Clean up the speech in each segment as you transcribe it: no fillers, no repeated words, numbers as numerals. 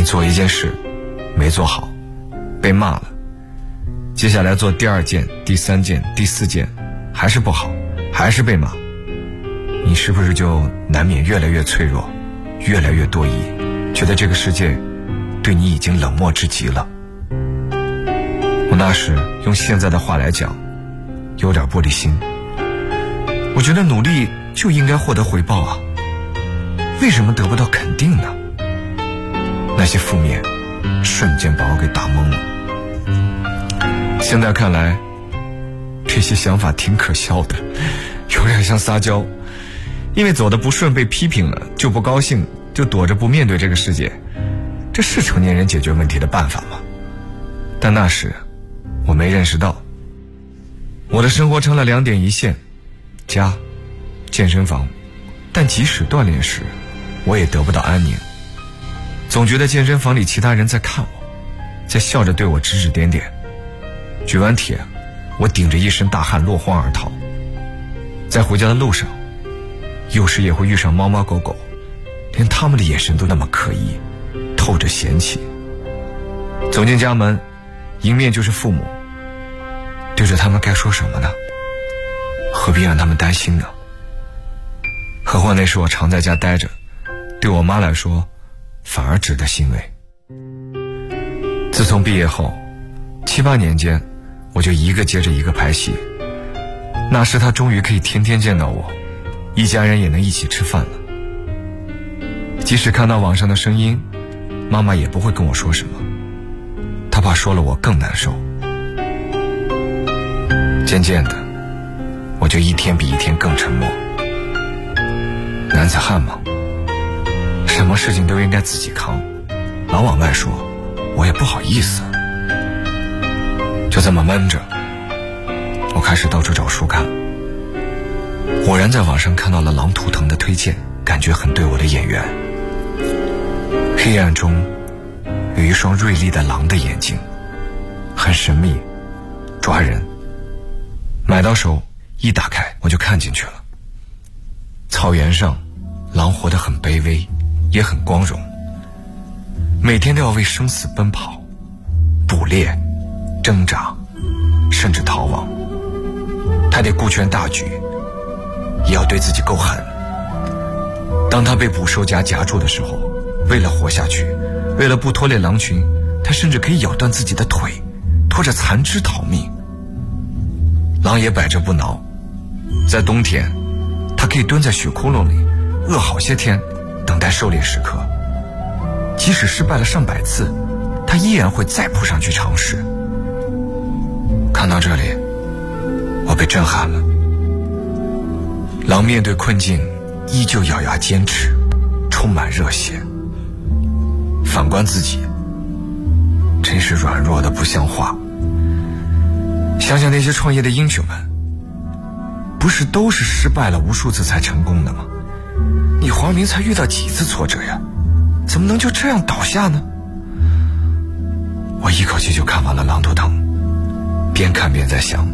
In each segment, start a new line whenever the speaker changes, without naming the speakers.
做一件事没做好，被骂了，接下来做第二件、第三件、第四件，还是不好，还是被骂，你是不是就难免越来越脆弱，越来越多疑，觉得这个世界对你已经冷漠至极了？我那时用现在的话来讲，有点玻璃心。我觉得努力就应该获得回报啊，为什么得不到肯定呢？那些负面瞬间把我给打懵了。现在看来，这些想法挺可笑的，有点像撒娇。因为走得不顺被批评了，就不高兴，就躲着不面对这个世界，这是成年人解决问题的办法吗？但那时我没认识到，我的生活成了两点一线，家、健身房，但即使锻炼时，我也得不到安宁，总觉得健身房里其他人在看我，在笑着对我指指点点。举完铁，我顶着一身大汗落荒而逃。在回家的路上，有时也会遇上猫猫狗狗，连他们的眼神都那么刻意，透着嫌弃。走进家门，迎面就是父母，对着他们该说什么呢？何必让他们担心呢？何况那时我常在家待着，对我妈来说反而值得欣慰。自从毕业后7、8年间，我就一个接着一个拍戏。那时她终于可以天天见到我，一家人也能一起吃饭了。即使看到网上的声音，妈妈也不会跟我说什么，她怕说了我更难受。渐渐的，我就一天比一天更沉默。男子汉嘛，什么事情都应该自己扛，老往外说，我也不好意思。就这么闷着，我开始到处找书看。果然在网上看到了《狼图腾》的推荐，感觉很对我的眼缘。黑暗中有一双锐利的狼的眼睛，很神秘，抓人。买到手一打开，我就看进去了。草原上，狼活得很卑微，也很光荣，每天都要为生死奔跑，捕猎、挣扎，甚至逃亡。他得顾全大局，也要对自己够狠。当他被捕兽夹夹住的时候，为了活下去，为了不拖累狼群，他甚至可以咬断自己的腿，拖着残肢逃命。狼也摆着不挠，在冬天，他可以蹲在雪窟窿里饿好些天，等待狩猎时刻。即使失败了上百次，他依然会再扑上去尝试。看到这里，我被震撼了。狼面对困境依旧咬牙坚持，充满热血。反观自己，真是软弱的不像话。想想那些创业的英雄们，不是都是失败了无数次才成功的吗？你黄明才遇到几次挫折呀？怎么能就这样倒下呢？我一口气就看完了《狼图腾》，边看边在想，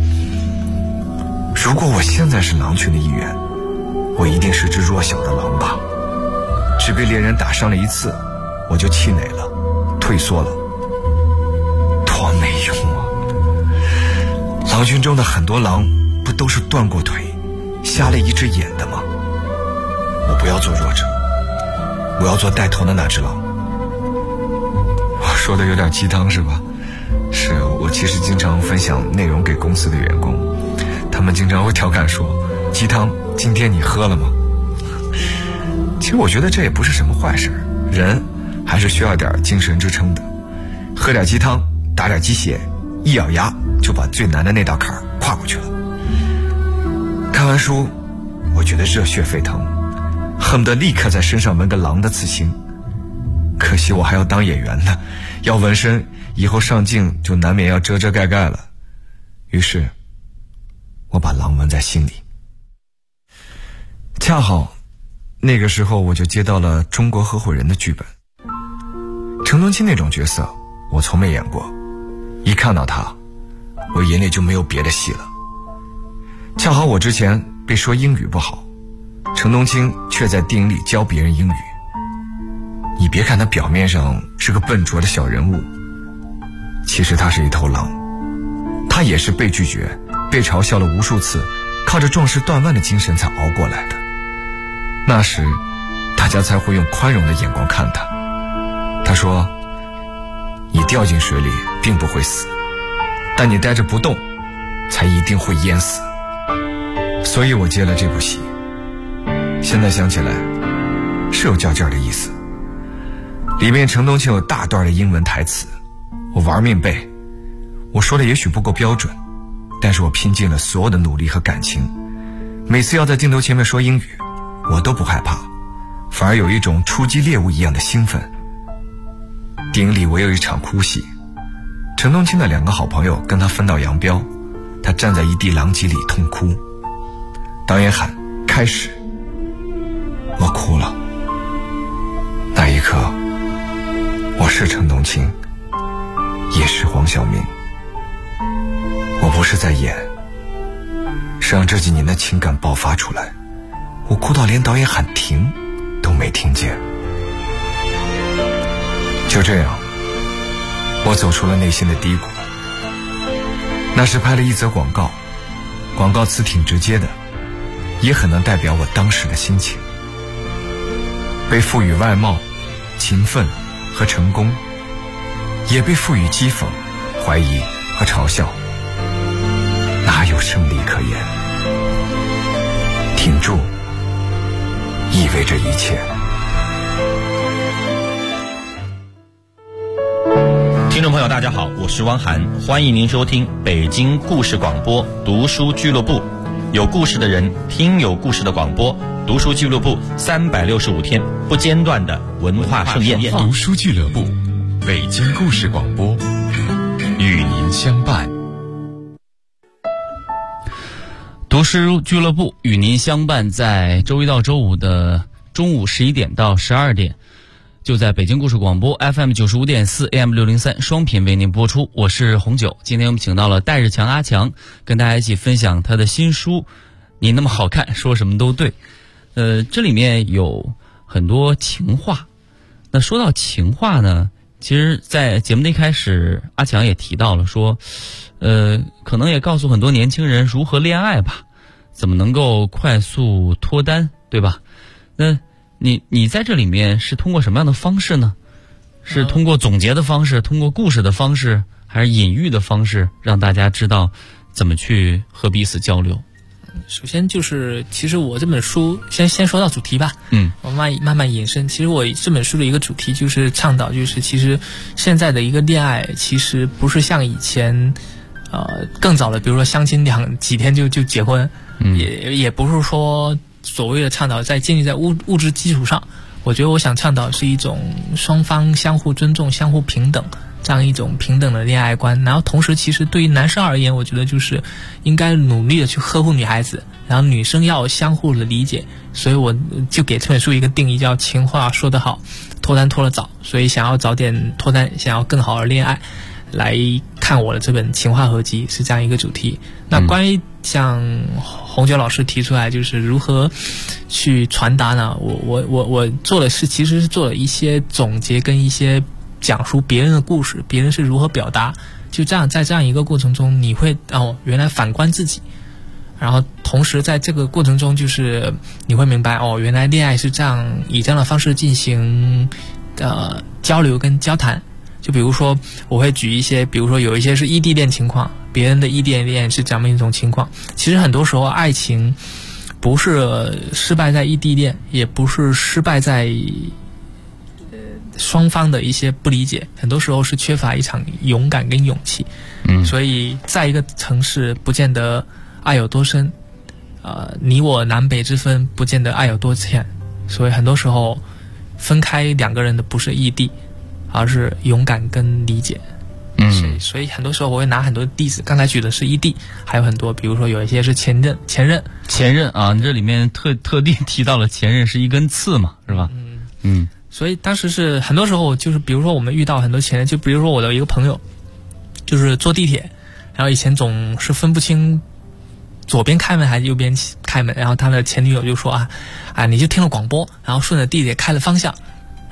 如果我现在是狼群的一员，我一定是只弱小的狼吧。只被猎人打伤了一次，我就气馁了，退缩了，多没用啊！狼群中的很多狼不都是断过腿，瞎了一只眼的吗？我不要做弱者，我要做带头的那只狼。我说的有点鸡汤是吧？是，我其实经常分享内容给公司的员工，他们经常会调侃说，鸡汤今天你喝了吗？其实我觉得这也不是什么坏事，人还是需要点精神支撑的。喝点鸡汤，打点鸡血，一咬牙就把最难的那道坎跨过去了。看完书，我觉得热血沸腾，恨不得立刻在身上纹个狼的刺青。可惜我还要当演员呢，要纹身，以后上镜就难免要遮遮盖盖了。于是我把狼纹在心里。恰好那个时候我就接到了《中国合伙人》的剧本。陈东青那种角色我从没演过，一看到他，我眼里就没有别的戏了。恰好我之前被说英语不好，陈东青却在电影里教别人英语。 你别看他表面上是个笨拙的小人物，其实他是一头狼。他也是被拒绝、被嘲笑了无数次，靠着壮士断腕的精神才熬过来的。那时大家才会用宽容的眼光看他。他说，你掉进水里并不会死，但你待着不动才一定会淹死。所以我接了这部戏，现在想起来是有较劲儿的意思。里面程东青有大段的英文台词，我玩命背，我说的也许不够标准，但是我拼尽了所有的努力和感情。每次要在镜头前面说英语，我都不害怕，反而有一种出击猎物一样的兴奋。电影里我有一场哭戏，程东青的2个好朋友跟他分道扬镳，他站在一地狼藉里痛哭。导演喊开始，我哭了。那一刻，我是程东青，也是黄晓明。我不是在演，是让这几年的情感爆发出来。我哭到连导演喊停都没听见。就这样，我走出了内心的低谷。那时拍了一则广告，广告词挺直接的，也很能代表我当时的心情。被赋予外貌、勤奋和成功，也被赋予讥讽、怀疑和嘲笑，哪有胜利可言？挺住，意味着一切。
听众朋友大家好，我是汪涵，欢迎您收听北京故事广播读书俱乐部，有故事的人听有故事的广播，读书俱乐部365天不间断的文化盛宴。
读书俱乐部，北京故事广播，与您相伴。
读书俱乐部与您相伴，在周一到周五的中午11点到12点，就在北京故事广播 FM95.4 AM603 双频为您播出。我是红九，今天我们请到了戴日强阿强，跟大家一起分享他的新书《你那么好看，说什么都对》。这里面有很多情话。那说到情话呢，其实在节目的一开始，阿强也提到了说，可能也告诉很多年轻人如何恋爱吧，怎么能够快速脱单，对吧？那你在这里面是通过什么样的方式呢？是通过总结的方式，通过故事的方式，还是隐喻的方式，让大家知道怎么去和彼此交流？
首先就是，其实我这本书先说到主题吧，我慢慢引申。其实我这本书的一个主题就是倡导，就是其实现在的一个恋爱，其实不是像以前，更早的，比如说相亲几天就结婚，也不是说所谓的倡导建立在物质基础上。我觉得我想倡导是一种双方相互尊重、相互平等。这样一种平等的恋爱观，然后同时其实对于男生而言，我觉得就是应该努力的去呵护女孩子，然后女生要相互的理解，所以我就给这本书一个定义，叫情话说得好，脱单脱得早。所以想要早点脱单，想要更好的恋爱，来看我的这本情话合集是这样一个主题。那关于像红九老师提出来就是如何去传达呢，我做的是其实是做了一些总结跟一些讲述别人的故事，别人是如何表达，就这样在这样一个过程中，你会原来反观自己，然后同时在这个过程中，就是你会明白原来恋爱是这样，以这样的方式进行交流跟交谈。就比如说我会举一些，比如说有一些是异地恋情况，别人的异地恋是怎么一种情况。其实很多时候爱情不是失败在异地恋，也不是失败在双方的一些不理解，很多时候是缺乏一场勇敢跟勇气。所以在一个城市不见得爱有多深，你我南北之分不见得爱有多浅，所以很多时候分开两个人的不是异地，而是勇敢跟理解。所以很多时候我会拿很多例子，刚才举的是异地，还有很多，比如说有一些是前任
啊，你这里面特地提到了前任是一根刺嘛，是吧？
所以当时是很多时候就是，比如说我们遇到很多前任，就比如说我的一个朋友，就是坐地铁，然后以前总是分不清左边开门还是右边开门，然后他的前女友就说你就听了广播，然后顺着地铁开了方向，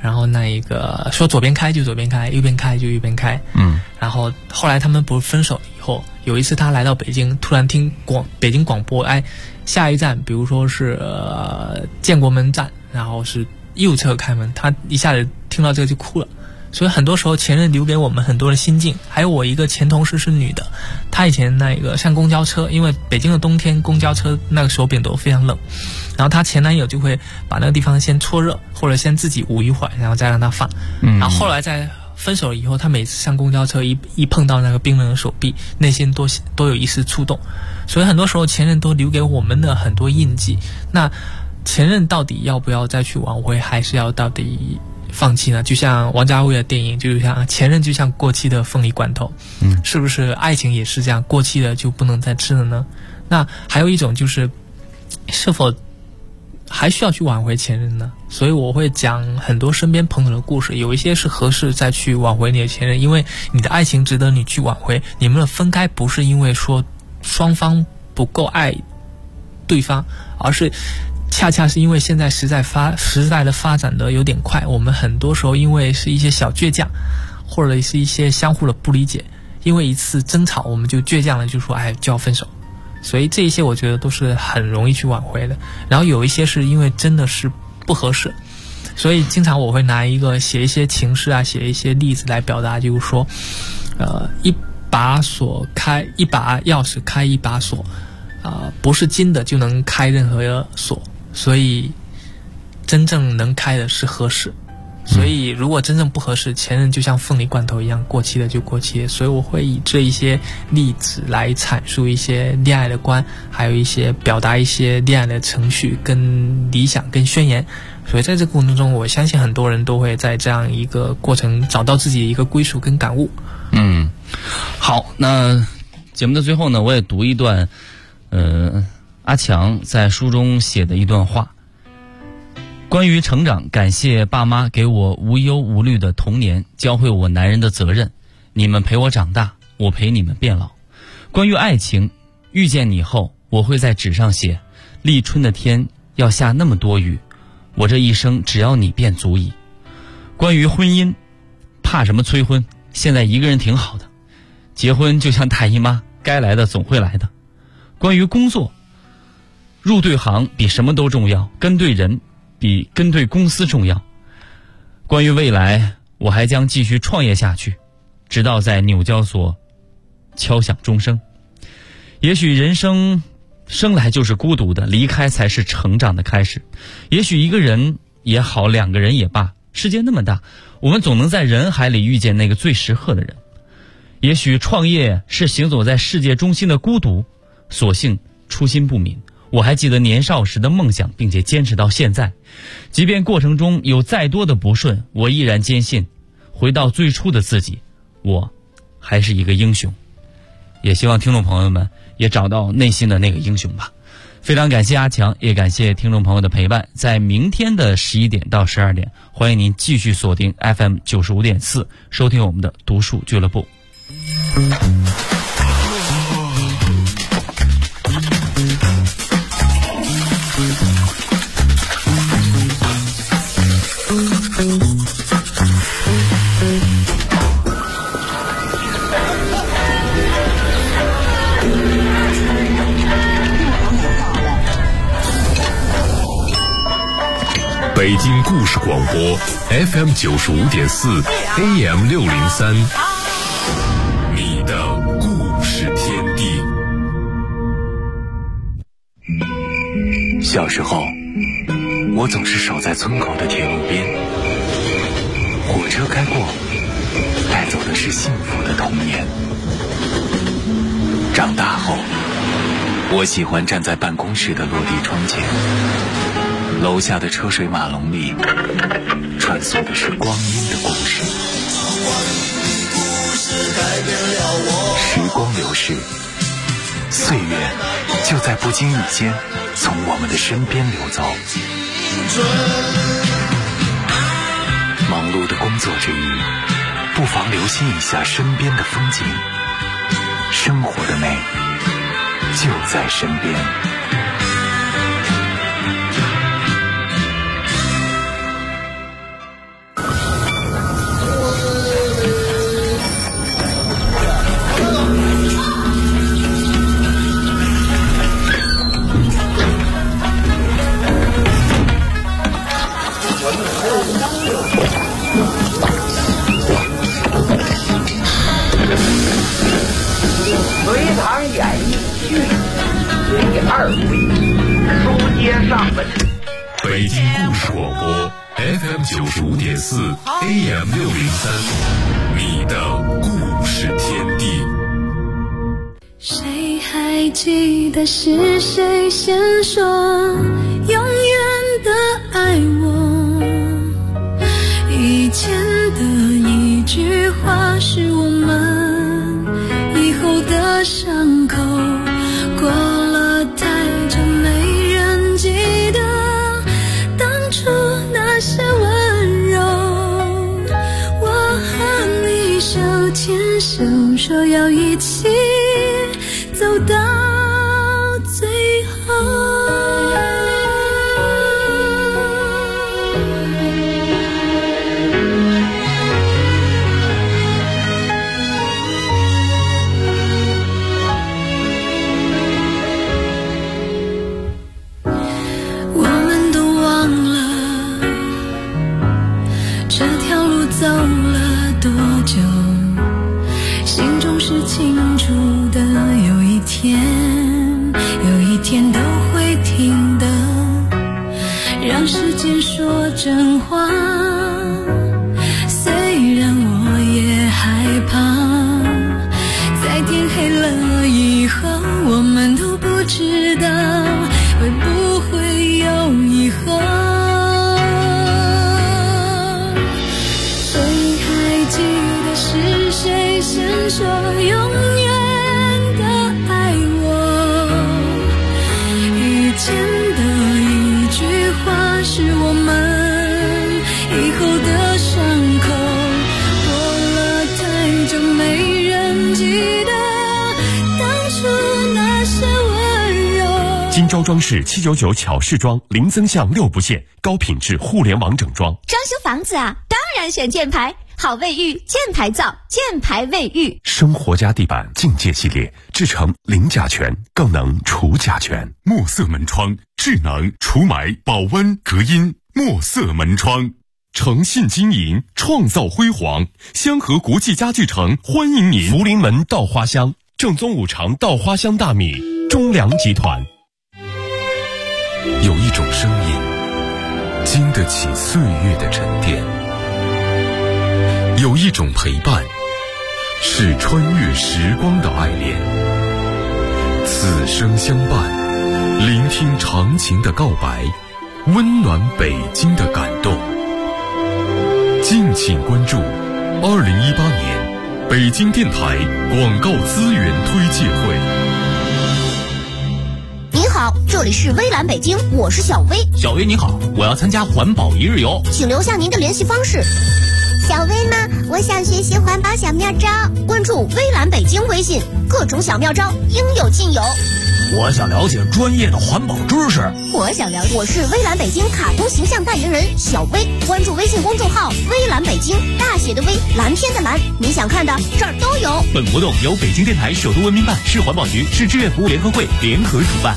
然后那一个说左边开就左边开，右边开就右边开。然后后来他们不是分手了以后，有一次他来到北京，突然听北京广播，下一站比如说是建国门站，然后是右侧开门，他一下子听到这个就哭了。所以很多时候前任留给我们很多的心境。还有我一个前同事是女的，她以前那个上公交车，因为北京的冬天公交车那个手柄都非常冷，然后她前男友就会把那个地方先搓热，或者先自己捂一会儿，然后再让她放。然后后来在分手了以后，她每次上公交车一碰到那个冰冷的手臂，内心都有一丝触动。所以很多时候前任都留给我们的很多印记。那前任到底要不要再去挽回，还是要到底放弃呢？就像王家卫的电影，就像前任就像过期的凤梨罐头，是不是爱情也是这样，过期的就不能再吃了呢？那还有一种就是是否还需要去挽回前任呢？所以我会讲很多身边朋友的故事，有一些是合适再去挽回你的前任，因为你的爱情值得你去挽回。你们的分开不是因为说双方不够爱对方，而是恰恰是因为现在时代的发展的有点快，我们很多时候因为是一些小倔强，或者是一些相互的不理解，因为一次争吵我们就倔强了，就说就要分手。所以这一些我觉得都是很容易去挽回的。然后有一些是因为真的是不合适，所以经常我会拿写一些情诗啊，写一些例子来表达，就是说一把钥匙开一把锁，不是金的就能开任何锁，所以真正能开的是合适。所以如果真正不合适，前任就像凤梨罐头一样，过期的就过期的。所以我会以这一些例子来阐述一些恋爱的观，还有一些表达一些恋爱的程序跟理想跟宣言。所以在这个过程中，我相信很多人都会在这样一个过程找到自己的一个归属跟感悟。
好，那节目的最后呢，我也读一段阿强在书中写的一段话。关于成长，感谢爸妈给我无忧无虑的童年，教会我男人的责任。你们陪我长大，我陪你们变老。关于爱情，遇见你后，我会在纸上写：立春的天要下那么多雨，我这一生只要你便足矣。关于婚姻，怕什么催婚？现在一个人挺好的。结婚就像大姨妈，该来的总会来的。关于工作，入对行比什么都重要，跟对人比跟对公司重要。关于未来，我还将继续创业下去，直到在纽交所敲响钟声。也许人生生来就是孤独的，离开才是成长的开始。也许一个人也好，两个人也罢，世界那么大，我们总能在人海里遇见那个最适合的人。也许创业是行走在世界中心的孤独，所幸初心不泯。我还记得年少时的梦想，并且坚持到现在。即便过程中有再多的不顺，我依然坚信，回到最初的自己，我还是一个英雄。也希望听众朋友们也找到内心的那个英雄吧。非常感谢阿强，也感谢听众朋友的陪伴。在明天的11点到12点，欢迎您继续锁定 FM 95.4，收听我们的读书俱乐部。
北京故事广播 FM 95.4 AM 603，你的故事天地。
小时候，我总是守在村口的铁路边，火车开过，带走的是幸福的童年。长大后，我喜欢站在办公室的落地窗前，楼下的车水马龙里穿梭的是光阴的故事。时光流逝，岁月就在不经意间从我们的身边流走。忙碌的工作之余，不妨留心一下身边的风景，生活的美就在身边。
隋唐演义续第2回，书接上文。
北京故事广播 FM95.4 AM603，你的故事天地。
谁还记得是谁先说永远的爱我？以前的一句话是我们以后的伤口，过了太久没人记得当初那些温柔。我和你手牵手说要一起走到最后。我们都忘了这条路走了多久，心中是清楚的，有一天都会停的，让时间说真话。虽然我也害怕，在天黑了以后，我们都不知道会不会有以后。谁还记得是谁先说永远的爱我？以前的一句话是我们以后的伤口，过了太久没人记得当初那些温柔。
金州装饰799巧饰装，零增项6不限，高品质互联网整装。
装修房子啊，当然选箭牌，好卫浴，箭牌造，箭牌卫浴。
生活家地板境界系列，制成零甲醛，更能除甲醛。
墨色门窗，智能除霾、保温、隔音。墨色门窗，
诚信经营，创造辉煌。香河国际家具城欢迎您。福临门稻花香，正宗五常稻花香大米，中粮集团。
有一种声音，经得起岁月的沉淀；有一种陪伴，是穿越时光的爱恋。此生相伴，聆听长情的告白，温暖北京的感动。敬请关注2018年北京电台广告资源推介会。
您好，这里是微蓝北京，我是小薇。
小薇你好，我要参加环保一日游，
请留下您的联系方式。
小薇呢？我想学习环保小妙招，
关注微蓝北京微信，各种小妙招应有尽有。
我想了解专业的环保知识。
我想了解，我是微蓝北京卡通形象代言人小薇，关注微信公众号微蓝北京，大写的微，蓝天的蓝，你想看的这儿都有。
本活动由北京电台首都文明办、市环保局、市志愿服务联合会联合主办。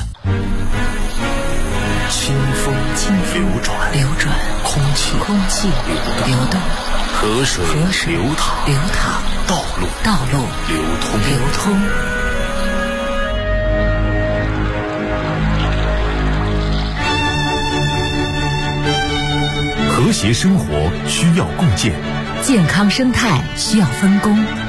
清风流转，空气流动，河水流淌，道路流通。
和谐生活需要共建，
健康生态需要分工。